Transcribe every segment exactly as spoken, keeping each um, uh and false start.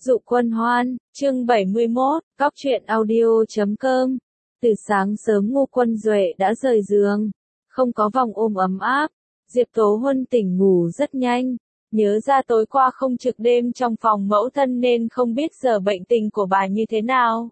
Dụ Quân Hoan, chương bảy mươi mốt, Cóc truyện audio chấm com. Từ sáng sớm Ngô Quân Duệ đã rời giường, không có vòng ôm ấm áp. Diệp Tố Huân tỉnh ngủ rất nhanh, nhớ ra tối qua không trực đêm trong phòng mẫu thân nên không biết giờ bệnh tình của bà như thế nào.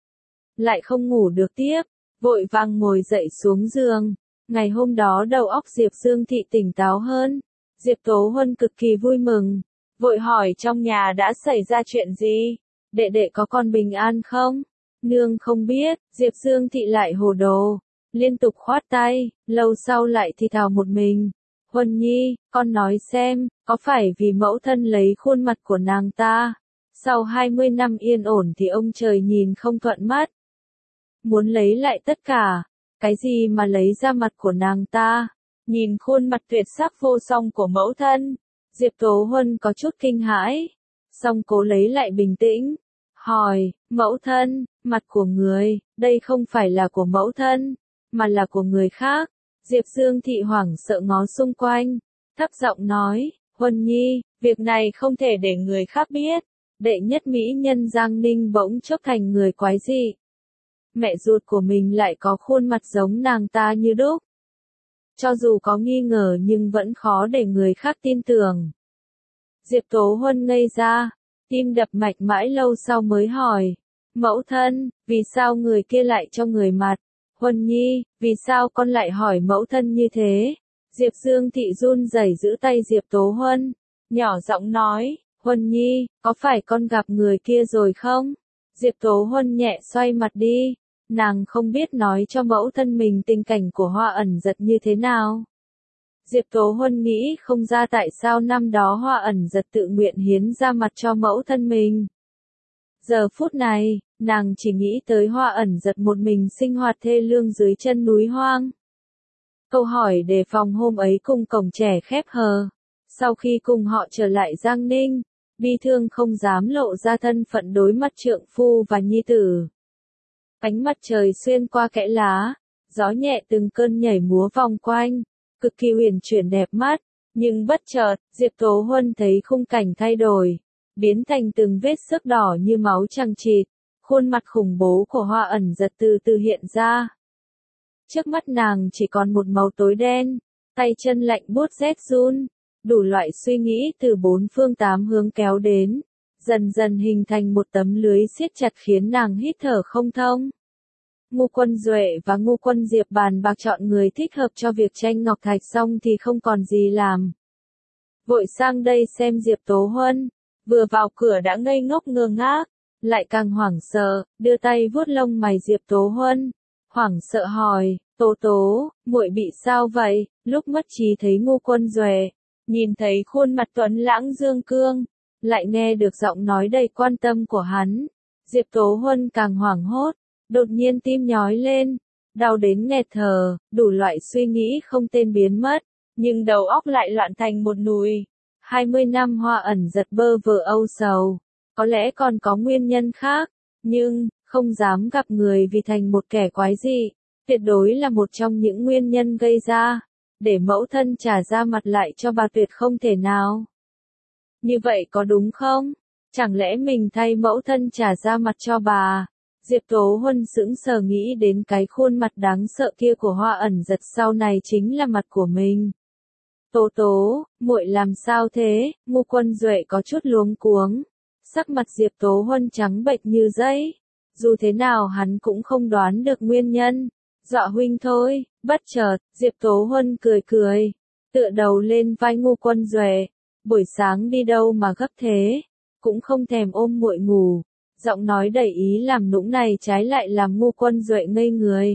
Lại không ngủ được tiếp, vội vàng ngồi dậy xuống giường. Ngày hôm đó đầu óc Diệp Dương Thị tỉnh táo hơn. Diệp Tố Huân cực kỳ vui mừng, vội hỏi trong nhà đã xảy ra chuyện gì, đệ đệ có con bình an không? Nương không biết. Diệp Dương Thị lại hồ đồ, liên tục khoát tay, lâu sau lại thì thào một mình. Huân Nhi, con nói xem, có phải vì mẫu thân lấy khuôn mặt của nàng ta, sau hai mươi năm yên ổn thì ông trời nhìn không thuận mắt, muốn lấy lại tất cả? Cái gì mà lấy ra mặt của nàng ta? Nhìn khuôn mặt tuyệt sắc vô song của mẫu thân, Diệp Tố Huân có chút kinh hãi, song cố lấy lại bình tĩnh, hỏi, mẫu thân, mặt của người, đây không phải là của mẫu thân, mà là của người khác. Diệp Dương Thị hoảng sợ ngó xung quanh, thấp giọng nói, Huân Nhi, việc này không thể để người khác biết. Đệ nhất mỹ nhân Giang Ninh bỗng chốc thành người quái dị. Mẹ ruột của mình lại có khuôn mặt giống nàng ta như đúc. Cho dù có nghi ngờ nhưng vẫn khó để người khác tin tưởng. Diệp Tố Huân ngây ra, tim đập mạch mãi lâu sau mới hỏi, mẫu thân, vì sao người kia lại cho người mặt? Huân Nhi, vì sao con lại hỏi mẫu thân như thế? Diệp Dương Thị run rẩy giữ tay Diệp Tố Huân, nhỏ giọng nói, Huân Nhi, có phải con gặp người kia rồi không? Diệp Tố Huân nhẹ xoay mặt đi, nàng không biết nói cho mẫu thân mình tình cảnh của Hoa Ẩn Giật như thế nào. Diệp Tố Huân nghĩ không ra tại sao năm đó Hoa Ẩn Giật tự nguyện hiến ra mặt cho mẫu thân mình. Giờ phút này, nàng chỉ nghĩ tới Hoa Ẩn Giật một mình sinh hoạt thê lương dưới chân núi hoang. Câu hỏi đề phòng hôm ấy cùng cổng trẻ khép hờ. Sau khi cùng họ trở lại Giang Ninh, bi thương không dám lộ ra thân phận đối mặt trượng phu và nhi tử. Ánh mặt trời xuyên qua kẽ lá, gió nhẹ từng cơn nhảy múa vòng quanh, cực kỳ huyền chuyển đẹp mắt, nhưng bất chợt, Diệp Tố Huân thấy khung cảnh thay đổi, biến thành từng vết xước đỏ như máu chằng chịt, khuôn mặt khủng bố của Hoa Ẩn Giật từ từ hiện ra. Trước mắt nàng chỉ còn một màu tối đen, tay chân lạnh buốt rét run, đủ loại suy nghĩ từ bốn phương tám hướng kéo đến, dần dần hình thành một tấm lưới siết chặt khiến nàng hít thở không thông. Ngô Quân Duệ và Ngô Quân Diệp bàn bạc chọn người thích hợp cho việc tranh ngọc thạch xong thì không còn gì làm. Vội sang đây xem Diệp Tố Huân, vừa vào cửa đã ngây ngốc ngơ ngác, lại càng hoảng sợ, đưa tay vuốt lông mày Diệp Tố Huân, hoảng sợ hỏi, Tố Tố, muội bị sao vậy? Lúc mất trí thấy Ngô Quân Duệ, nhìn thấy khuôn mặt tuấn lãng dương cương, lại nghe được giọng nói đầy quan tâm của hắn, Diệp Tố Huân càng hoảng hốt, đột nhiên tim nhói lên, đau đến nghẹt thở, đủ loại suy nghĩ không tên biến mất, nhưng đầu óc lại loạn thành một nùi. hai mươi năm Hoa Ẩn Giật bơ vơ âu sầu, có lẽ còn có nguyên nhân khác, nhưng, không dám gặp người vì thành một kẻ quái dị, tuyệt đối là một trong những nguyên nhân gây ra. Để mẫu thân trả ra mặt lại cho bà tuyệt không thể nào. Như vậy có đúng không? Chẳng lẽ mình thay mẫu thân trả ra mặt cho bà? Diệp Tố Huân sững sờ nghĩ đến cái khuôn mặt đáng sợ kia của Hoa Ẩn Giật sau này chính là mặt của mình. Tố Tố, muội làm sao thế? Ngô Quân Duệ có chút luống cuống. Sắc mặt Diệp Tố Huân trắng bệch như giấy. Dù thế nào hắn cũng không đoán được nguyên nhân. Dọa huynh thôi. Bất chợt, Diệp Tố Huân cười cười, tựa đầu lên vai Ngô Quân Duệ, buổi sáng đi đâu mà gấp thế, cũng không thèm ôm muội ngủ. Giọng nói đầy ý làm nũng này trái lại làm Ngô Quân Duệ ngây người.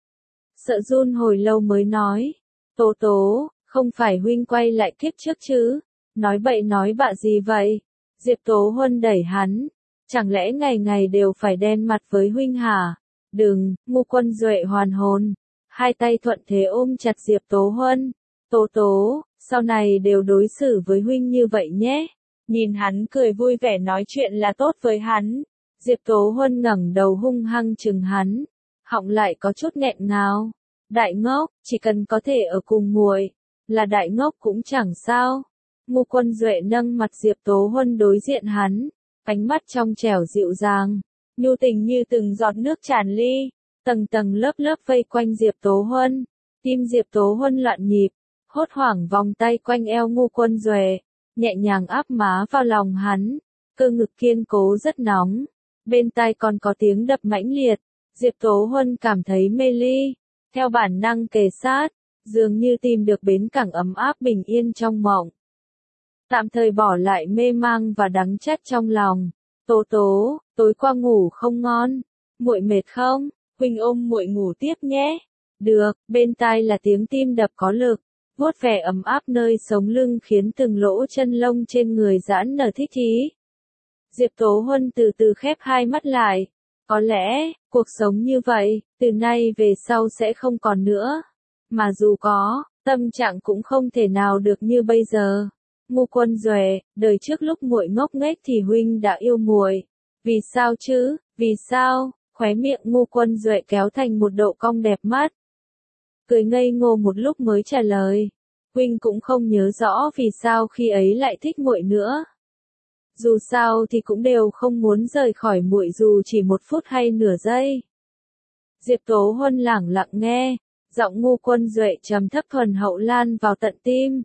Sợ run hồi lâu mới nói, Tố Tố, không phải huynh quay lại kiếp trước chứ, nói bậy nói bạ gì vậy? Diệp Tố Huân đẩy hắn, chẳng lẽ ngày ngày đều phải đen mặt với huynh hả? Đừng. Ngô Quân Duệ hoàn hồn, hai tay thuận thế ôm chặt Diệp Tố Huân, Tố Tố, sau này đều đối xử với huynh như vậy nhé. Nhìn hắn cười vui vẻ nói chuyện là tốt với hắn, Diệp Tố Huân ngẩng đầu hung hăng chừng hắn, họng lại có chút nghẹn ngào. Đại ngốc, chỉ cần có thể ở cùng muội, là đại ngốc cũng chẳng sao. Ngô Quân Duệ nâng mặt Diệp Tố Huân đối diện hắn, ánh mắt trong trẻo dịu dàng, nhu tình như từng giọt nước tràn ly, tầng tầng lớp lớp vây quanh Diệp Tố Huân. Tim Diệp Tố Huân loạn nhịp, hốt hoảng vòng tay quanh eo Ngô Quân Duệ, nhẹ nhàng áp má vào lòng hắn, cơ ngực kiên cố rất nóng, bên tai còn có tiếng đập mãnh liệt. Diệp Tố Huân cảm thấy mê ly, theo bản năng kề sát, dường như tìm được bến cảng ấm áp bình yên trong mộng. Tạm thời bỏ lại mê mang và đắng chát trong lòng. Tố Tố, tối qua ngủ không ngon, muội mệt không? Huynh ôm muội ngủ tiếp nhé. Được, bên tai là tiếng tim đập có lực, vuốt ve ấm áp nơi sống lưng khiến từng lỗ chân lông trên người giãn nở thích chí. Diệp Tố Huân từ từ khép hai mắt lại. Có lẽ, cuộc sống như vậy, từ nay về sau sẽ không còn nữa. Mà dù có, tâm trạng cũng không thể nào được như bây giờ. Ngô Quân Duệ, đời trước lúc muội ngốc nghếch thì huynh đã yêu muội. Vì sao chứ, vì sao? Khóe miệng Ngô Quân Duệ kéo thành một độ cong đẹp mắt. Cười ngây ngô một lúc mới trả lời. Huynh cũng không nhớ rõ vì sao khi ấy lại thích muội nữa. Dù sao thì cũng đều không muốn rời khỏi muội dù chỉ một phút hay nửa giây. Diệp Tố Huân lẳng lặng nghe, giọng Ngô Quân Duệ trầm thấp thuần hậu lan vào tận tim.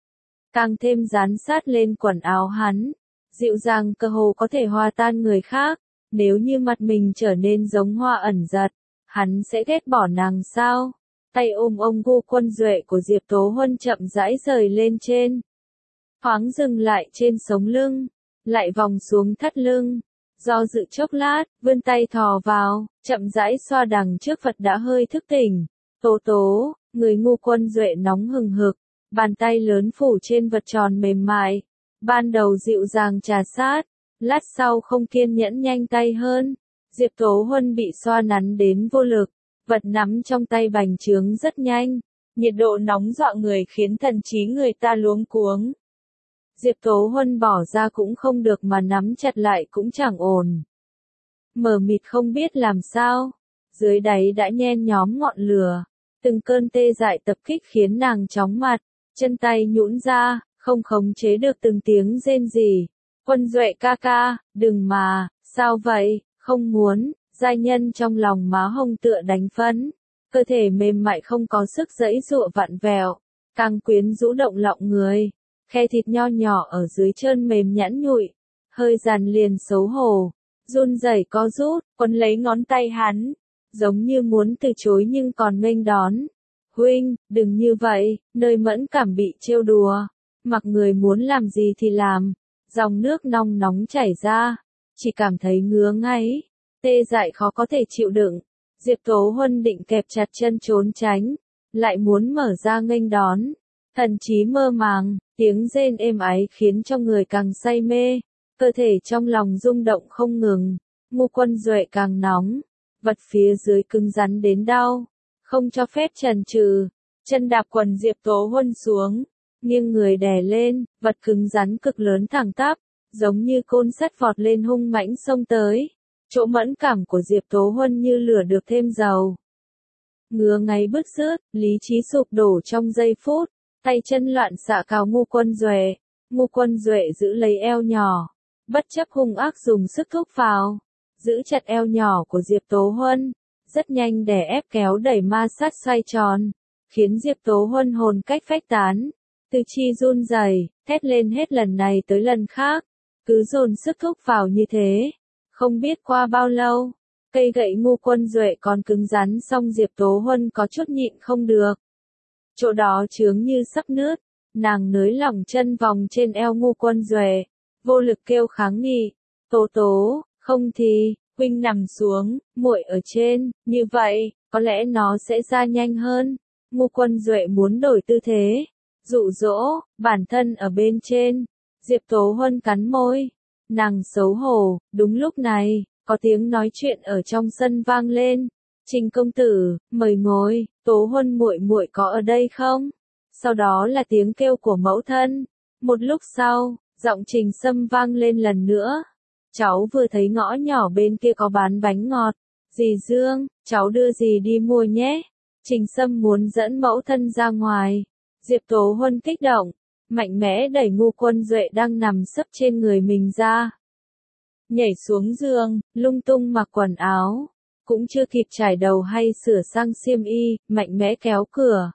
Càng thêm dán sát lên quần áo hắn, dịu dàng cơ hồ có thể hòa tan người khác. Nếu như mặt mình trở nên giống hoa ẩn giật, hắn sẽ ghét bỏ nàng sao? Tay ôm ông Ngô Quân Duệ của Diệp Tố Huân chậm rãi rời lên trên. Thoáng dừng lại trên sống lưng, lại vòng xuống thắt lưng. Do dự chốc lát, vươn tay thò vào, chậm rãi xoa đằng trước Phật đã hơi thức tỉnh. Tố Tố, người Ngô Quân Duệ nóng hừng hực, bàn tay lớn phủ trên vật tròn mềm mại. Ban đầu dịu dàng trà sát, lát sau không kiên nhẫn nhanh tay hơn. Diệp Tố Huân bị xoa nắn đến vô lực, vật nắm trong tay bành trướng rất nhanh. Nhiệt độ nóng dọa người khiến thần trí người ta luống cuống. Diệp Tố Huân bỏ ra cũng không được mà nắm chặt lại cũng chẳng ổn. Mờ mịt không biết làm sao, dưới đáy đã nhen nhóm ngọn lửa, từng cơn tê dại tập kích khiến nàng chóng mặt, chân tay nhũn ra, không khống chế được từng tiếng rên rỉ. Quân Duệ ca ca, đừng mà, sao vậy, không muốn, giai nhân trong lòng má hồng tựa đánh phấn, cơ thể mềm mại không có sức giãy giụa vặn vẹo, càng quyến rũ động lòng người. Khe thịt nho nhỏ ở dưới chân mềm nhẵn nhụi, hơi dàn liền xấu hổ, run rẩy co rút, quấn lấy ngón tay hắn, giống như muốn từ chối nhưng còn nghênh đón. Huynh, đừng như vậy, nơi mẫn cảm bị trêu đùa, mặc người muốn làm gì thì làm, dòng nước nóng nóng chảy ra, chỉ cảm thấy ngứa ngáy, tê dại khó có thể chịu đựng. Diệp Tố Huân định kẹp chặt chân trốn tránh, lại muốn mở ra nghênh đón. Thần trí mơ màng, tiếng rên êm ái khiến cho người càng say mê, cơ thể trong lòng rung động không ngừng. Ngô Quân Duệ càng nóng, vật phía dưới cứng rắn đến đau, không cho phép chần chừ, chân đạp quần Diệp Tố Huân xuống, nghiêng người đè lên, vật cứng rắn cực lớn thẳng tắp, giống như côn sắt vọt lên hung mãnh xông tới. Chỗ mẫn cảm của Diệp Tố Huân như lửa được thêm dầu. Ngứa ngáy bứt rứt, lý trí sụp đổ trong giây phút. Tay chân loạn xạ cào Ngô Quân Duệ, Ngô Quân Duệ giữ lấy eo nhỏ, bất chấp hung ác dùng sức thúc vào, giữ chặt eo nhỏ của Diệp Tố Huân, rất nhanh đè ép kéo đẩy ma sát xoay tròn, khiến Diệp Tố Huân hồn cách phách tán, tư chi run rẩy, thét lên hết lần này tới lần khác, cứ dồn sức thúc vào như thế, không biết qua bao lâu, cây gậy Ngô Quân Duệ còn cứng rắn song Diệp Tố Huân có chút nhịn không được. Chỗ đó chướng như sắp nứt, nàng nới lỏng chân vòng trên eo Ngô Quân Duệ, vô lực kêu kháng nghị. Tố Tố, không thì, huynh nằm xuống, muội ở trên, như vậy, có lẽ nó sẽ ra nhanh hơn. Ngô Quân Duệ muốn đổi tư thế, dụ dỗ, bản thân ở bên trên. Diệp Tố Huân cắn môi, nàng xấu hổ. Đúng lúc này, có tiếng nói chuyện ở trong sân vang lên. Trình công tử, mời ngồi, Tố Huân muội muội có ở đây không? Sau đó là tiếng kêu của mẫu thân. Một lúc sau, giọng Trình Sâm vang lên lần nữa. Cháu vừa thấy ngõ nhỏ bên kia có bán bánh ngọt. Dì Dương, cháu đưa dì đi mua nhé. Trình Sâm muốn dẫn mẫu thân ra ngoài. Diệp Tố Huân kích động, mạnh mẽ đẩy Ngô Quân Duệ đang nằm sấp trên người mình ra. nhảy xuống giường, lung tung mặc quần áo, cũng chưa kịp trải đầu hay sửa sang xiêm y, mạnh mẽ kéo cửa.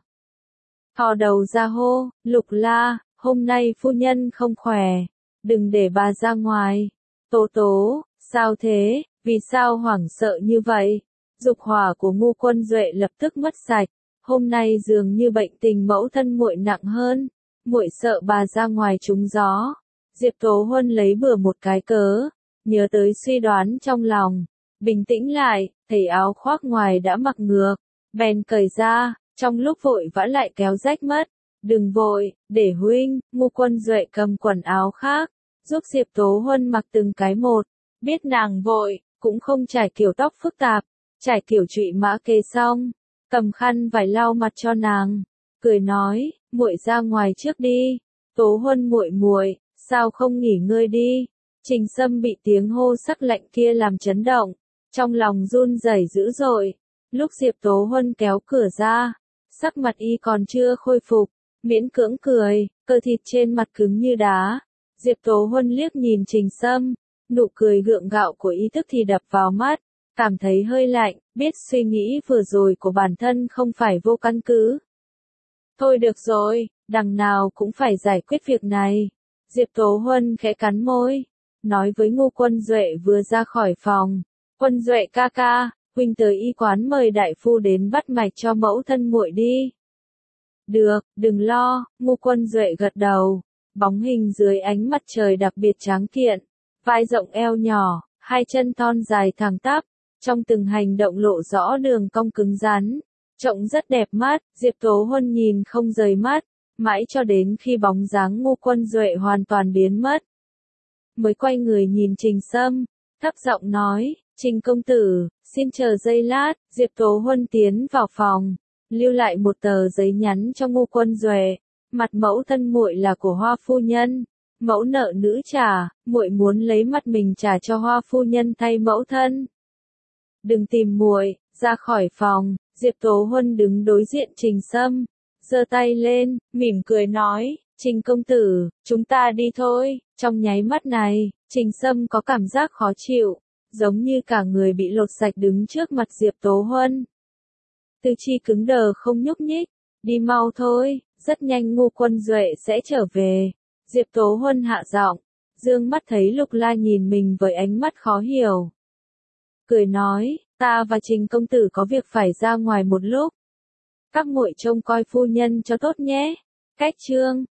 Thò đầu ra hô, Lục La, hôm nay phu nhân không khỏe, đừng để bà ra ngoài. Tố Tố, sao thế, vì sao hoảng sợ như vậy? Dục hỏa của Ngô Quân Duệ lập tức mất sạch, hôm nay dường như bệnh tình mẫu thân muội nặng hơn, muội sợ bà ra ngoài trúng gió. Diệp Tố Huân lấy bừa một cái cớ, nhớ tới suy đoán trong lòng, bình tĩnh lại, thấy áo khoác ngoài đã mặc ngược, bèn cởi ra, trong lúc vội vã lại kéo rách mất. Đừng vội, để huynh. Ngô Quân Duệ cầm quần áo khác, giúp Diệp Tố Huân mặc từng cái một, biết nàng vội, cũng không trải kiểu tóc phức tạp, trải kiểu trụy mã kê xong, cầm khăn vải lau mặt cho nàng, cười nói, muội ra ngoài trước đi. Tố Huân muội muội, sao không nghỉ ngơi đi? Trình Sâm bị tiếng hô sắc lạnh kia làm chấn động, trong lòng run rẩy dữ dội. Lúc Diệp Tố Huân kéo cửa ra, sắc mặt y còn chưa khôi phục, miễn cưỡng cười, cơ thịt trên mặt cứng như đá. Diệp Tố Huân liếc nhìn Trình Sâm, nụ cười gượng gạo của y tức thì đập vào mắt, cảm thấy hơi lạnh, biết suy nghĩ vừa rồi của bản thân không phải vô căn cứ. Thôi được rồi, đằng nào cũng phải giải quyết việc này. Diệp Tố Huân khẽ cắn môi, nói với Ngô Quân Duệ vừa ra khỏi phòng, Quân Duệ ca ca, huynh tới y quán mời đại phu đến bắt mạch cho mẫu thân muội đi. Được, đừng lo. Ngô Quân Duệ gật đầu, bóng hình dưới ánh mặt trời đặc biệt tráng kiện, vai rộng eo nhỏ, hai chân thon dài thẳng tắp, trong từng hành động lộ rõ đường cong cứng rắn, trông rất đẹp mắt. Diệp Tố Huân nhìn không rời mắt, mãi cho đến khi bóng dáng Ngô Quân Duệ hoàn toàn biến mất, mới quay người nhìn Trình Sâm, thấp giọng nói, Trình công tử, xin chờ giây lát. Diệp Tố Huân tiến vào phòng, lưu lại một tờ giấy nhắn cho Ngô Quân Duệ, mặt mẫu thân muội là của Hoa phu nhân, mẫu nợ nữ trả, muội muốn lấy mặt mình trả cho Hoa phu nhân thay mẫu thân. Đừng tìm muội. Ra khỏi phòng, Diệp Tố Huân đứng đối diện Trình Sâm, giơ tay lên, mỉm cười nói, Trình công tử, chúng ta đi thôi. Trong nháy mắt này, Trình Sâm có cảm giác khó chịu, giống như cả người bị lột sạch đứng trước mặt Diệp Tố Huân. Tư chi cứng đờ không nhúc nhích, đi mau thôi, rất nhanh Ngô Quân Duệ sẽ trở về. Diệp Tố Huân hạ giọng, dương mắt thấy Lục La nhìn mình với ánh mắt khó hiểu. Cười nói, ta và Trình công tử có việc phải ra ngoài một lúc. Các muội trông coi phu nhân cho tốt nhé. Cách chương